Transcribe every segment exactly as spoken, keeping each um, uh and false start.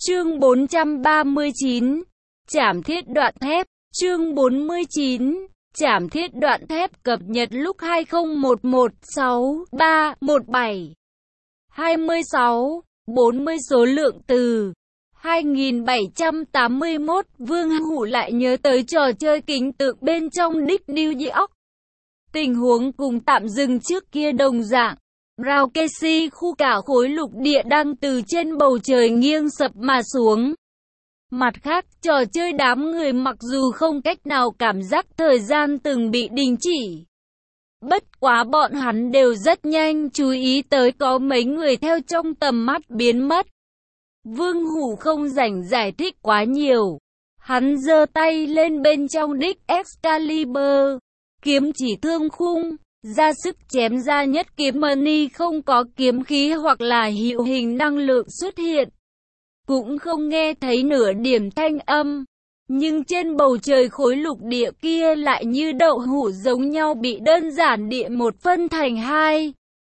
Chương bốn trăm ba mươi chín. Trảm thiết đoạn thép. Chương bốn mươi chín. Trảm thiết đoạn thép cập nhật lúc hai không một một sáu ba một bảy hai mươi sáu bốn mươi số lượng từ hai nghìn bảy trăm tám mươi mốt. Vương Hủ lại nhớ tới trò chơi kính tượng bên trong đích New York. Tình huống cùng tạm dừng trước kia đồng dạng. Brown Casey khu cả khối lục địa đang từ trên bầu trời nghiêng sập mà xuống. Mặt khác, trò chơi đám người mặc dù không cách nào cảm giác thời gian từng bị đình chỉ. Bất quá bọn hắn đều rất nhanh chú ý tới có mấy người theo trong tầm mắt biến mất. Vương Hủ không rảnh giải thích quá nhiều. Hắn giơ tay lên bên trong đích Excalibur. Kiếm chỉ thương khung, ra sức chém ra nhất kiếm money, không có kiếm khí hoặc là hiệu hình năng lượng xuất hiện. Cũng không nghe thấy nửa điểm thanh âm. Nhưng trên bầu trời khối lục địa kia lại như đậu hũ giống nhau bị đơn giản địa một phân thành hai.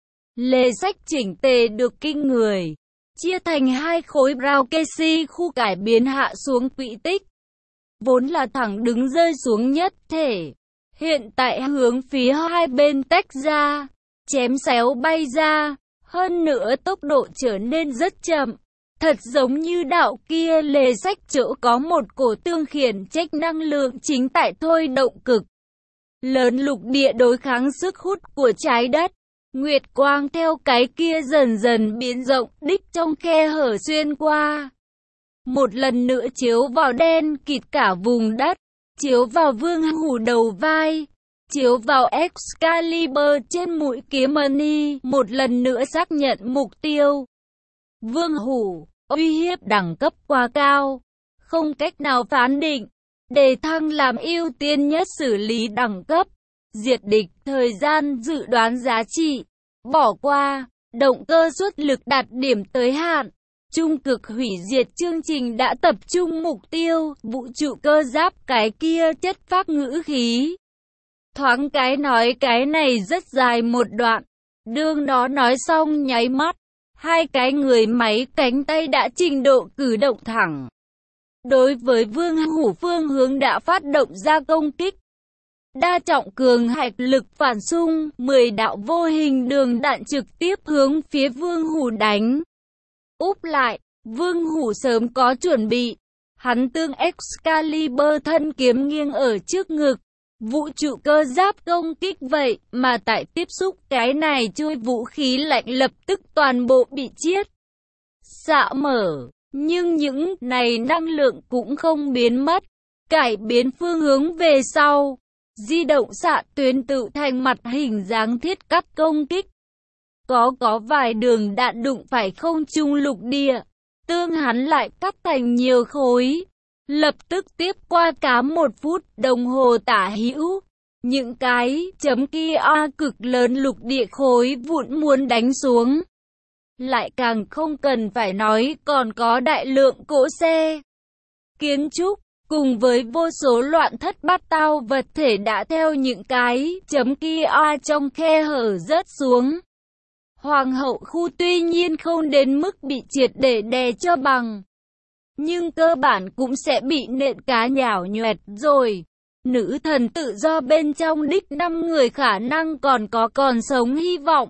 Lề sách chỉnh tề được kinh người. Chia thành hai khối. Brown Casey khu cải biến hạ xuống quỹ tích. Vốn là thẳng đứng rơi xuống nhất thể. Hiện tại hướng phía hai bên tách ra. Chém xéo bay ra. Hơn nữa tốc độ trở nên rất chậm. Thật giống như đạo kia lề sách chỗ có một cổ tương khiển trách năng lượng chính tại thôi động cực lớn lục địa đối kháng sức hút của trái đất. Nguyệt quang theo cái kia dần dần biến rộng đích trong khe hở xuyên qua. Một lần nữa chiếu vào đen kịt cả vùng đất, chiếu vào Vương Hủ đầu vai, chiếu vào Excalibur trên mũi kiếm money, một lần nữa xác nhận mục tiêu. Vương Hủ, uy hiếp đẳng cấp quá cao, không cách nào phán định. Đề thăng làm ưu tiên nhất xử lý đẳng cấp. Diệt địch, thời gian dự đoán giá trị. Bỏ qua, động cơ xuất lực đạt điểm tới hạn. Trung cực hủy diệt chương trình đã tập trung mục tiêu, vũ trụ cơ giáp cái kia chất phác ngữ khí. Thoáng cái nói cái này rất dài một đoạn. Đương nó nói xong nháy mắt. Hai cái người máy cánh tay đã trình độ cử động thẳng. Đối với Vương Hủ phương hướng đã phát động ra công kích. Đa trọng cường hạch lực phản xung, mười đạo vô hình đường đạn trực tiếp hướng phía Vương Hủ đánh. Úp lại, Vương Hủ sớm có chuẩn bị. Hắn tương Excalibur thân kiếm nghiêng ở trước ngực. Vũ trụ cơ giáp công kích vậy mà tại tiếp xúc cái này chui vũ khí lạnh lập tức toàn bộ bị chiết xạ mở. Nhưng những này năng lượng cũng không biến mất. Cải biến phương hướng về sau. Di động xạ tuyến tự thành mặt hình dáng thiết cắt công kích. Có có vài đường đạn đụng phải không trung lục địa. Tương hắn lại cắt thành nhiều khối. Lập tức tiếp qua cá một phút đồng hồ tả hữu. Những cái chấm kia a cực lớn lục địa khối vụn muốn đánh xuống. Lại càng không cần phải nói còn có đại lượng cỗ xe, kiến trúc, cùng với vô số loạn thất bát tao vật thể đã theo những cái chấm kia a trong khe hở rớt xuống. Hoàng hậu khu tuy nhiên không đến mức bị triệt để đè cho bằng. Nhưng cơ bản cũng sẽ bị nện cá nhào nhoẹt rồi. Nữ thần tự do bên trong đích năm người khả năng còn có còn sống hy vọng.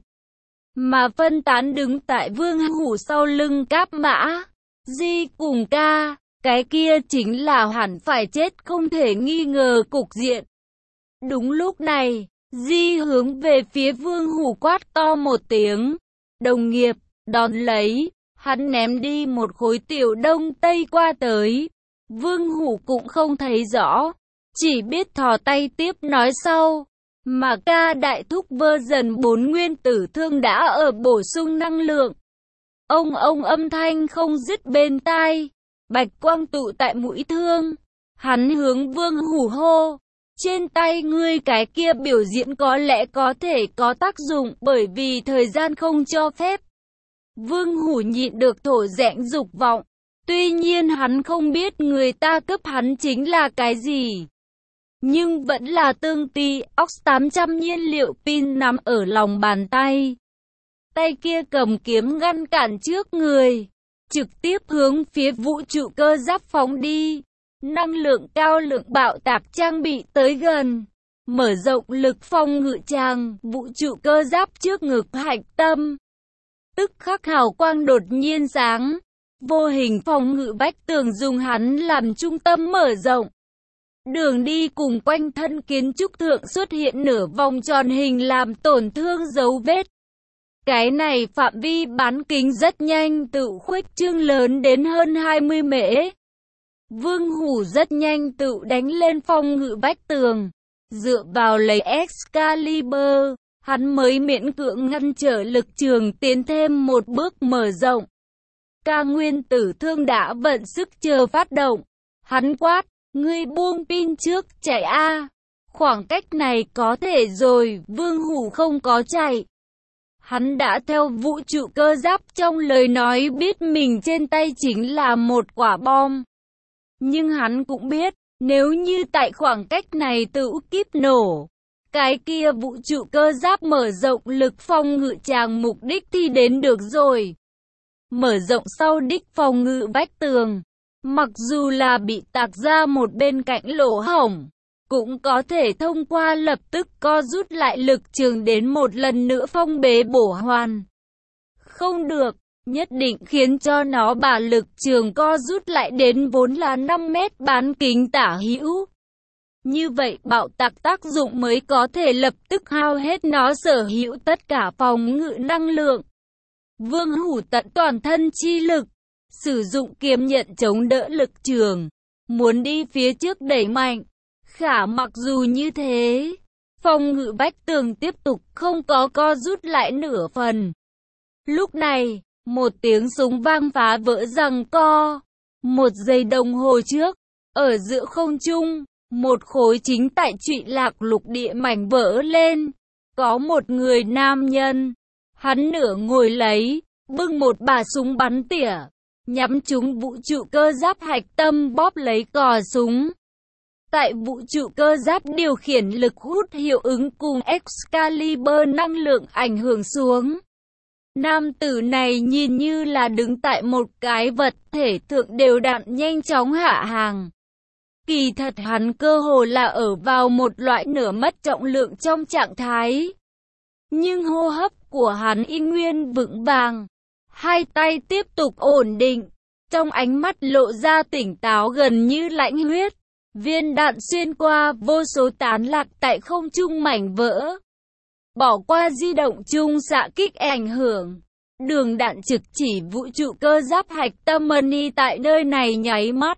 Mà phân tán đứng tại Vương Hủ sau lưng Cáp Mã, Di cùng Ca, cái kia chính là hẳn phải chết không thể nghi ngờ cục diện. Đúng lúc này, Di hướng về phía Vương Hủ quát to một tiếng. Đồng nghiệp, đón lấy. Hắn ném đi một khối tiểu đông tây qua tới. Vương Hủ cũng không thấy rõ. Chỉ biết thò tay tiếp nói sau. Mà ca đại thúc version bốn nguyên tử thương đã ở bổ sung năng lượng. Ông ông âm thanh không dứt bên tai. Bạch quang tụ tại mũi thương. Hắn hướng Vương Hủ hô. Trên tay ngươi cái kia biểu diễn có lẽ có thể có tác dụng bởi vì thời gian không cho phép. Vương Hủ nhịn được thổ rẽnh dục vọng. Tuy nhiên hắn không biết người ta cấp hắn chính là cái gì. Nhưng vẫn là tương ti ox tám trăm nhiên liệu pin nằm ở lòng bàn tay. Tay kia cầm kiếm ngăn cản trước người. trực tiếp hướng phía vũ trụ cơ giáp phóng đi. Năng lượng cao lượng bạo tạc trang bị tới gần, mở rộng lực phòng ngự tràng, vũ trụ cơ giáp trước ngực hạch tâm. Tức khắc hào quang đột nhiên sáng, vô hình phòng ngự vách tường dùng hắn làm trung tâm mở rộng. Đường đi cùng quanh thân kiến trúc thượng xuất hiện nửa vòng tròn hình làm tổn thương dấu vết. Cái này phạm vi bán kính rất nhanh tự khuếch trương lớn đến hơn hai mươi mễ. Vương Hủ rất nhanh tự đánh lên phòng ngự vách tường. Dựa vào lấy Excalibur, hắn mới miễn cưỡng ngăn trở lực trường tiến thêm một bước mở rộng. Ca nguyên tử thương đã vận sức chờ phát động. Hắn quát, ngươi buông pin trước, chạy a. Khoảng cách này có thể rồi, Vương Hủ không có chạy. Hắn đã theo vũ trụ cơ giáp trong lời nói biết mình trên tay chính là một quả bom. Nhưng hắn cũng biết, nếu như tại khoảng cách này tự kíp nổ, cái kia vũ trụ cơ giáp mở rộng lực phòng ngự tràng mục đích thì đến được rồi. Mở rộng sau đích phòng ngự vách tường, mặc dù là bị tạc ra một bên cạnh lỗ hổng, cũng có thể thông qua lập tức co rút lại lực trường đến một lần nữa phong bế bổ hoàn. Không được, nhất định khiến cho nó bà lực trường co rút lại đến vốn là năm mét bán kính tả hữu. Như vậy bạo tạc tác dụng mới có thể lập tức hao hết nó sở hữu tất cả phòng ngự năng lượng. Vương Hủ tận toàn thân chi lực, sử dụng kiếm nhận chống đỡ lực trường, muốn đi phía trước đẩy mạnh. Khả mặc dù như thế, phòng ngự vách tường tiếp tục không có co rút lại nửa phần. Lúc này, một tiếng súng vang phá vỡ giằng co. Một giây đồng hồ trước, ở giữa không trung, một khối chính tại trụy lạc lục địa mảnh vỡ lên. Có một người nam nhân, hắn nửa ngồi lấy, bưng một bà súng bắn tỉa, nhắm trúng vũ trụ cơ giáp hạch tâm bóp lấy cò súng. Tại vũ trụ cơ giáp điều khiển lực hút hiệu ứng cùng Excalibur năng lượng ảnh hưởng xuống. Nam tử này nhìn như là đứng tại một cái vật thể thượng đều đặn nhanh chóng hạ hàng. Kỳ thật hắn cơ hồ là ở vào một loại nửa mất trọng lượng trong trạng thái. Nhưng hô hấp của hắn y nguyên vững vàng. Hai tay tiếp tục ổn định. Trong ánh mắt lộ ra tỉnh táo gần như lãnh huyết. Viên đạn xuyên qua vô số tán lạc tại không trung mảnh vỡ. Bỏ qua di động chung xạ kích ảnh hưởng. Đường đạn trực chỉ vũ trụ cơ giáp hạch tâm Mani tại nơi này nháy mắt.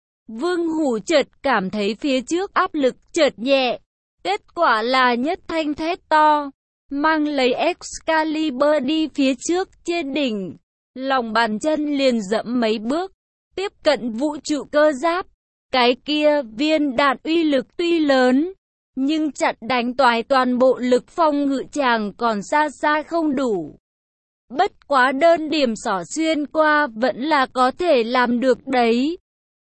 Vương Hủ chợt cảm thấy phía trước áp lực chợt nhẹ. Kết quả là nhất thanh thét to. Mang lấy Excalibur đi phía trước trên đỉnh. Lòng bàn chân liền dẫm mấy bước. Tiếp cận vũ trụ cơ giáp. Cái kia viên đạn uy lực tuy lớn, nhưng chặn đánh toái toàn bộ lực phòng ngự tràng còn xa xa không đủ. Bất quá đơn điểm xỏ xuyên qua vẫn là có thể làm được đấy.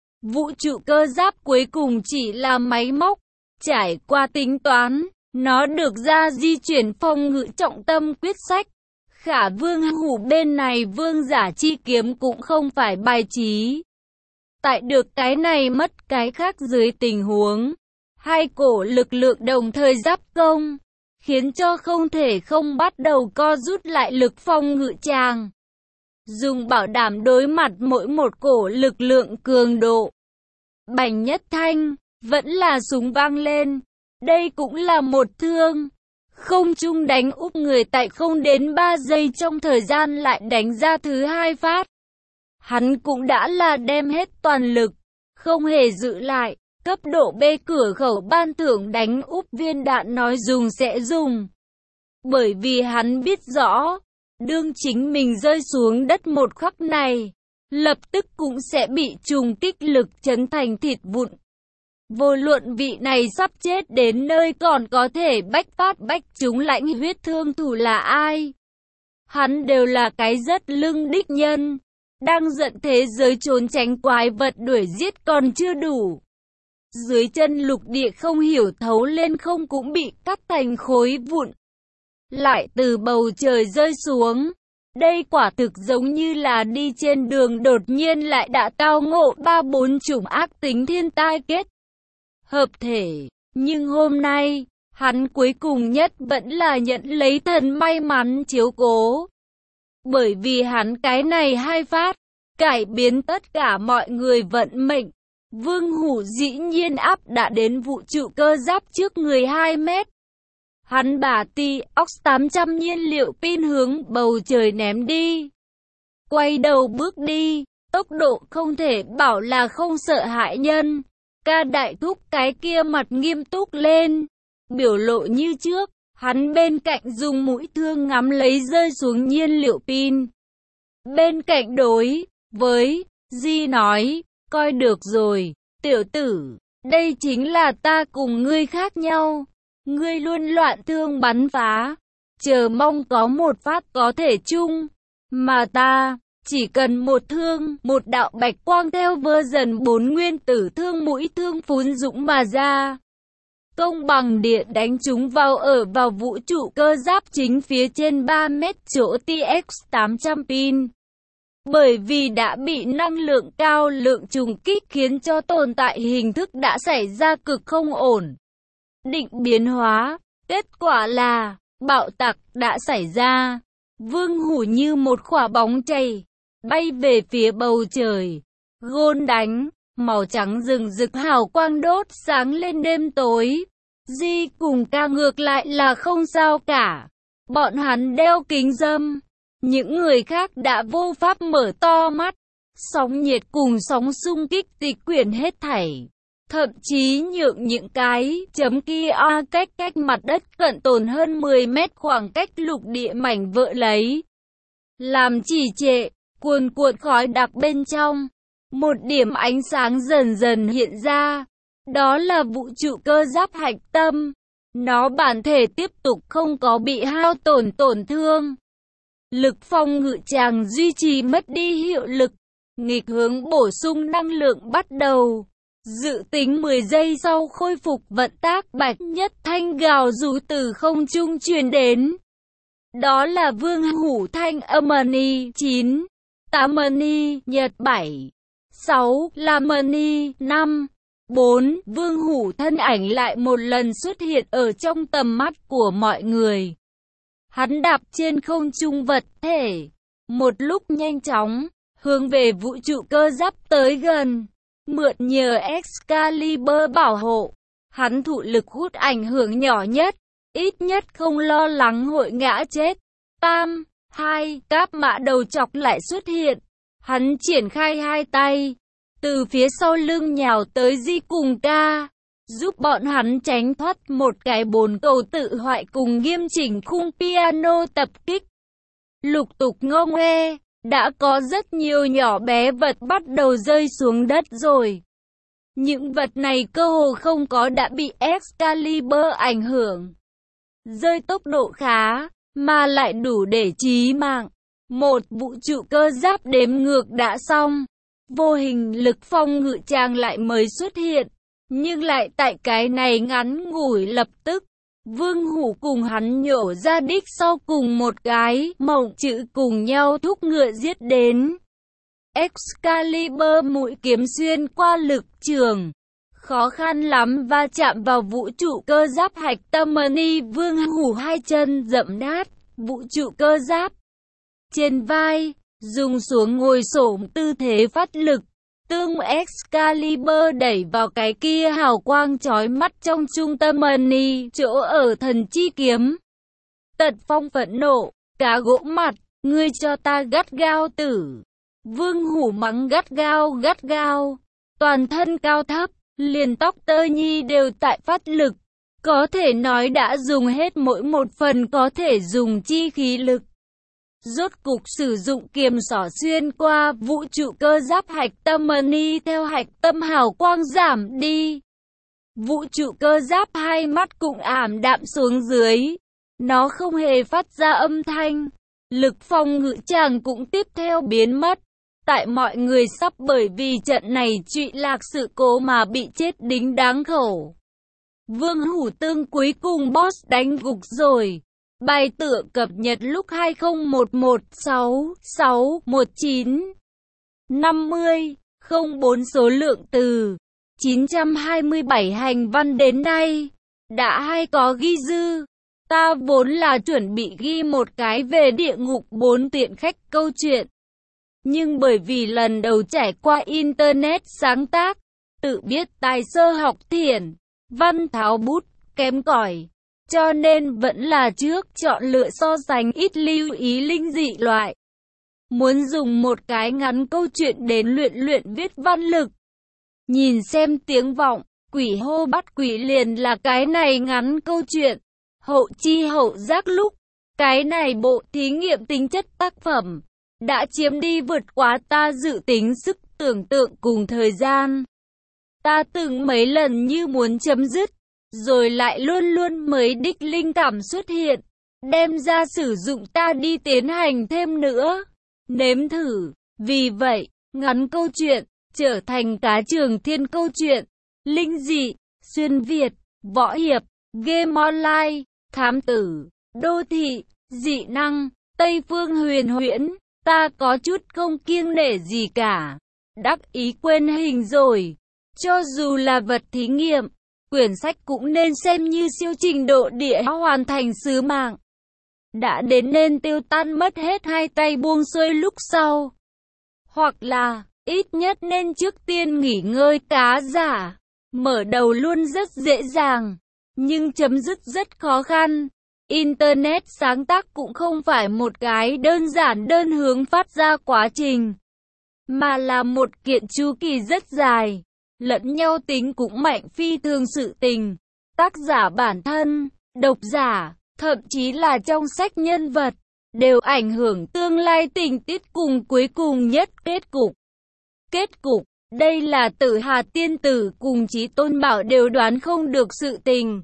Vũ trụ cơ giáp cuối cùng chỉ là máy móc, trải qua tính toán, nó được ra di chuyển phòng ngự trọng tâm quyết sách. Khả Vương Hủ bên này vương giả chi kiếm cũng không phải bài trí. Tại được cái này mất cái khác dưới tình huống, hai cổ lực lượng đồng thời giáp công, khiến cho không thể không bắt đầu co rút lại lực phòng ngự tràng. Dùng bảo đảm đối mặt mỗi một cổ lực lượng cường độ. Bành nhất thanh, vẫn là súng vang lên. Đây cũng là một thương. Không trung đánh úp người tại không đến ba giây trong thời gian lại đánh ra thứ hai phát. Hắn cũng đã là đem hết toàn lực, không hề giữ lại, cấp độ B cửa khẩu ban thưởng đánh úp viên đạn nói dùng sẽ dùng. Bởi vì hắn biết rõ, đương chính mình rơi xuống đất một khắc này, lập tức cũng sẽ bị trùng kích lực chấn thành thịt vụn. Vô luận vị này sắp chết đến nơi còn có thể bách phát bách chúng lãnh huyết thương thủ là ai. Hắn đều là cái rất lưng đích nhân. Đang giận thế giới trốn tránh quái vật đuổi giết còn chưa đủ. Dưới chân lục địa không hiểu thấu lên không cũng bị cắt thành khối vụn. Lại từ bầu trời rơi xuống. Đây quả thực giống như là đi trên đường đột nhiên lại đã tao ngộ ba bốn chủng ác tính thiên tai kết hợp thể. Nhưng hôm nay, hắn cuối cùng nhất vẫn là nhận lấy thần may mắn chiếu cố. Bởi vì hắn cái này hai phát, cải biến tất cả mọi người vận mệnh. Vương Hủ dĩ nhiên áp đã đến vũ trụ cơ giáp trước người hai mét. Hắn bả T O X tám trăm nhiên liệu pin hướng bầu trời ném đi. Quay đầu bước đi, tốc độ không thể bảo là không sợ hãi nhân. Ca đại thúc cái kia mặt nghiêm túc lên, biểu lộ như trước, hắn bên cạnh dùng mũi thương ngắm lấy rơi xuống nhiên liệu pin. Bên cạnh đối với Di nói, coi được rồi, tiểu tử, đây chính là ta cùng ngươi khác nhau. Ngươi luôn loạn thương bắn phá, chờ mong có một phát có thể chung, mà ta chỉ cần một thương, một đạo bạch quang theo version bốn nguyên tử thương mũi thương phún dũng mà ra. Công bằng điện đánh chúng vào ở vào vũ trụ cơ giáp chính phía trên ba mét chỗ T X tám trăm pin. Bởi vì đã bị năng lượng cao lượng trùng kích khiến cho tồn tại hình thức đã xảy ra cực không ổn định biến hóa, kết quả là bạo tạc đã xảy ra. Vương Hủ như một quả bóng chày bay về phía bầu trời, gôn đánh, màu trắng rừng rực hào quang đốt sáng lên đêm tối. Di cùng ca ngược lại là không sao cả, bọn hắn đeo kính râm, những người khác đã vô pháp mở to mắt. Sóng nhiệt cùng sóng xung kích tịch quyển hết thảy, thậm chí nhượng những cái chấm kia cách cách mặt đất cận tồn hơn mười mét khoảng cách lục địa mảnh vỡ lấy làm trì trệ. Cuồn cuộn khói đặc bên trong, một điểm ánh sáng dần dần hiện ra, đó là vũ trụ cơ giáp hạch tâm. Nó bản thể tiếp tục không có bị hao tổn tổn thương, lực phòng ngự tràng duy trì mất đi hiệu lực, nghịch hướng bổ sung năng lượng bắt đầu. Dự tính mười giây sau khôi phục vận tác, bạch nhất thanh gào rú từ không trung truyền đến. Đó là Vương Hủ thanh âm ni chín, tám ni Nhật bảy, sáu là ni năm, bốn. Vương Hủ thân ảnh lại một lần xuất hiện ở trong tầm mắt của mọi người. Hắn đạp trên không trung vật thể, một lúc nhanh chóng, hướng về vũ trụ cơ giáp tới gần. Mượn nhờ Excalibur bảo hộ, hắn thụ lực hút ảnh hưởng nhỏ nhất, ít nhất không lo lắng hội ngã chết. Tam, hai, cáp mã đầu chọc lại xuất hiện. Hắn triển khai hai tay, từ phía sau lưng nhào tới Di cùng ca, giúp bọn hắn tránh thoát một cái bồn cầu tự hoại cùng nghiêm chỉnh khung piano tập kích. Lục tục ngô nghê, đã có rất nhiều nhỏ bé vật bắt đầu rơi xuống đất rồi. Những vật này cơ hồ không có đã bị Excalibur ảnh hưởng. Rơi tốc độ khá, mà lại đủ để chí mạng. Một vũ trụ cơ giáp đếm ngược đã xong. Vô hình lực phòng ngự tràng lại mới xuất hiện. Nhưng lại tại cái này ngắn ngủi lập tức, Vương Hủ cùng hắn nhổ ra đích sau cùng một cái mộng chữ cùng nhau thúc ngựa giết đến. Excalibur mũi kiếm xuyên qua lực trường, khó khăn lắm va chạm vào vũ trụ cơ giáp hạch tâm ni. Vương Hủ hai chân dẫm nát vũ trụ cơ giáp trên vai, dùng xuống ngồi xổm tư thế phát lực, tương Excalibur đẩy vào cái kia hào quang chói mắt trong trung tâm ni, chỗ ở thần chi kiếm. Tật Phong phẫn nộ, cá gỗ mặt, ngươi cho ta gắt gao tử. Vương Hủ mắng gắt gao gắt gao, toàn thân cao thấp, liền tóc tơ nhi đều tại phát lực, có thể nói đã dùng hết mỗi một phần có thể dùng chi khí lực. Rốt cục sử dụng kiềm xỏ xuyên qua vũ trụ cơ giáp hạch tâm ni, theo hạch tâm hào quang giảm đi. Vũ trụ cơ giáp hai mắt cũng ảm đạm xuống dưới, nó không hề phát ra âm thanh, lực phòng ngự tràng cũng tiếp theo biến mất. Tại mọi người sắp bởi vì trận này trụy lạc sự cố mà bị chết đính đáng khổ. Vương Hủ Tương cuối cùng boss đánh gục rồi. Bài tựa cập nhật lúc hai không một một sáu sáu một chín năm mươi không bốn số lượng từ chín trăm hai mươi bảy hành văn đến nay đã hay có ghi dư. Ta vốn là chuẩn bị ghi một cái về địa ngục bốn tiện khách câu chuyện. Nhưng bởi vì lần đầu trải qua Internet sáng tác, tự biết tài sơ học thiển, văn tháo bút, kém cỏi, cho nên vẫn là trước chọn lựa so sánh ít lưu ý linh dị loại. Muốn dùng một cái ngắn câu chuyện đến luyện luyện viết văn lực. Nhìn xem tiếng vọng, quỷ hô bắt quỷ liền là cái này ngắn câu chuyện. Hậu chi hậu giác lúc, cái này bộ thí nghiệm tính chất tác phẩm, đã chiếm đi vượt quá ta dự tính sức tưởng tượng cùng thời gian. Ta từng mấy lần như muốn chấm dứt, rồi lại luôn luôn mới đích linh cảm xuất hiện, đem ra sử dụng ta đi tiến hành thêm nữa, nếm thử. Vì vậy, ngắn câu chuyện, trở thành cá trường thiên câu chuyện, linh dị, xuyên Việt, võ hiệp, game online, thám tử, đô thị, dị năng, Tây phương huyền huyễn. Ta có chút không kiêng nể gì cả, đắc ý quên hình rồi. Cho dù là vật thí nghiệm, quyển sách cũng nên xem như siêu trình độ địa hoàn thành sứ mạng. Đã đến nên tiêu tan mất hết hai tay buông xuôi lúc sau. Hoặc là, ít nhất nên trước tiên nghỉ ngơi cá giả. Mở đầu luôn rất dễ dàng, nhưng chấm dứt rất khó khăn. Internet sáng tác cũng không phải một cái đơn giản đơn hướng phát ra quá trình, mà là một kiện chu kỳ rất dài, lẫn nhau tính cũng mạnh phi thường sự tình. Tác giả bản thân, độc giả, thậm chí là trong sách nhân vật, đều ảnh hưởng tương lai tình tiết cùng cuối cùng nhất kết cục. Kết cục, đây là Tử Hà Tiên Tử cùng Chí Tôn Bảo đều đoán không được sự tình.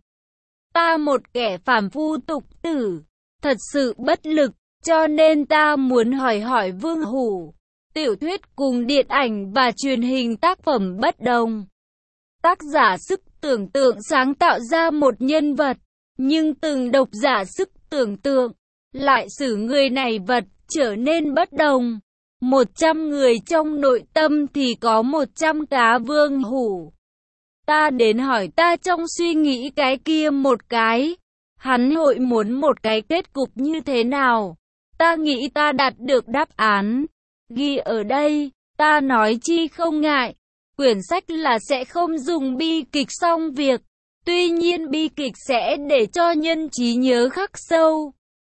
Ta một kẻ phàm phu tục tử, thật sự bất lực, cho nên ta muốn hỏi hỏi Vương Hủ, tiểu thuyết cùng điện ảnh và truyền hình tác phẩm bất đồng. Tác giả sức tưởng tượng sáng tạo ra một nhân vật, nhưng từng độc giả sức tưởng tượng lại xử người này vật trở nên bất đồng. Một trăm người trong nội tâm thì có một trăm cá Vương Hủ. Ta đến hỏi ta trong suy nghĩ cái kia một cái, hắn hội muốn một cái kết cục như thế nào? Ta nghĩ ta đạt được đáp án. Ghi ở đây, ta nói chi không ngại. Quyển sách là sẽ không dùng bi kịch xong việc. Tuy nhiên bi kịch sẽ để cho nhân trí nhớ khắc sâu.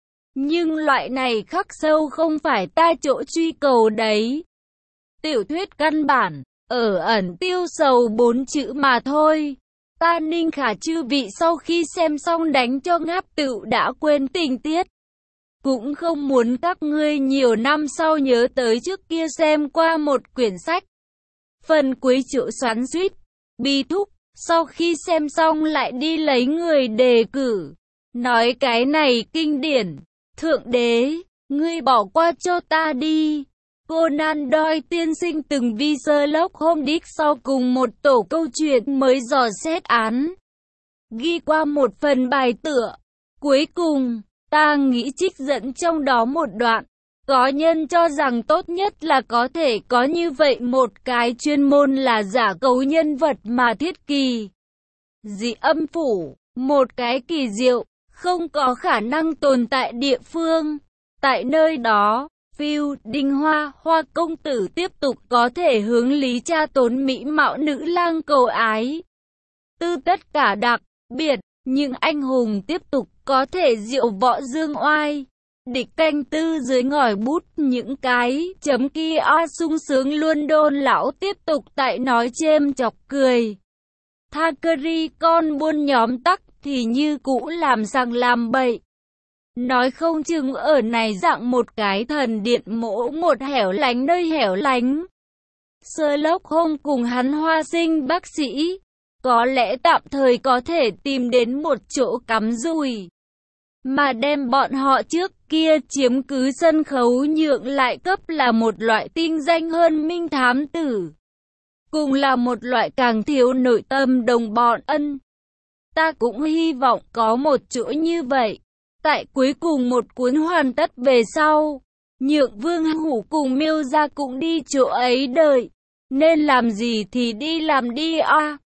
Nhưng loại này khắc sâu không phải ta chỗ truy cầu đấy. Tiểu thuyết căn bản, ở ẩn tiêu sầu bốn chữ mà thôi. Ta Ninh Khả chư vị sau khi xem xong đánh cho ngáp tựu đã quên tình tiết. Cũng không muốn các ngươi nhiều năm sau nhớ tới trước kia xem qua một quyển sách. Phần cuối chỗ xoắn xuýt, bi thúc, sau khi xem xong lại đi lấy người đề cử. Nói cái này kinh điển, thượng đế, ngươi bỏ qua cho ta đi. Conan Doyle tiên sinh từng vi Sherlock Holmes sau cùng một tổ câu chuyện mới dò xét án. Ghi qua một phần bài tựa. Cuối cùng, ta nghĩ trích dẫn trong đó một đoạn. Có nhân cho rằng tốt nhất là có thể có như vậy một cái chuyên môn là giả cấu nhân vật mà thiết kỳ. Dị âm phủ, một cái kỳ diệu, không có khả năng tồn tại địa phương. Tại nơi đó, Phiêu, Đinh Hoa, Hoa công tử tiếp tục có thể hướng lý cha tốn mỹ mạo nữ lang cầu ái. Tư tất cả đặc biệt, những anh hùng tiếp tục có thể diệu võ dương oai. Địch canh tư dưới ngòi bút những cái chấm kia o sung sướng luôn đôn lão tiếp tục tại nói chêm chọc cười. Thackeray con buôn nhóm tắc thì như cũ làm rằng làm bậy. Nói không chừng ở này dạng một cái thần điện mỗ một hẻo lánh nơi hẻo lánh. Sherlock Holmes cùng hắn hoa sinh bác sĩ, có lẽ tạm thời có thể tìm đến một chỗ cắm rùi. Mà đem bọn họ trước kia chiếm cứ sân khấu nhượng lại cấp là một loại tinh danh hơn minh thám tử. Cùng là một loại càng thiếu nội tâm đồng bọn ân. Ta cũng hy vọng có một chỗ như vậy. Tại cuối cùng một cuốn hoàn tất về sau, Nhượng Vương Hủ cùng Miêu Gia cũng đi chỗ ấy đợi. Nên làm gì thì đi làm đi a.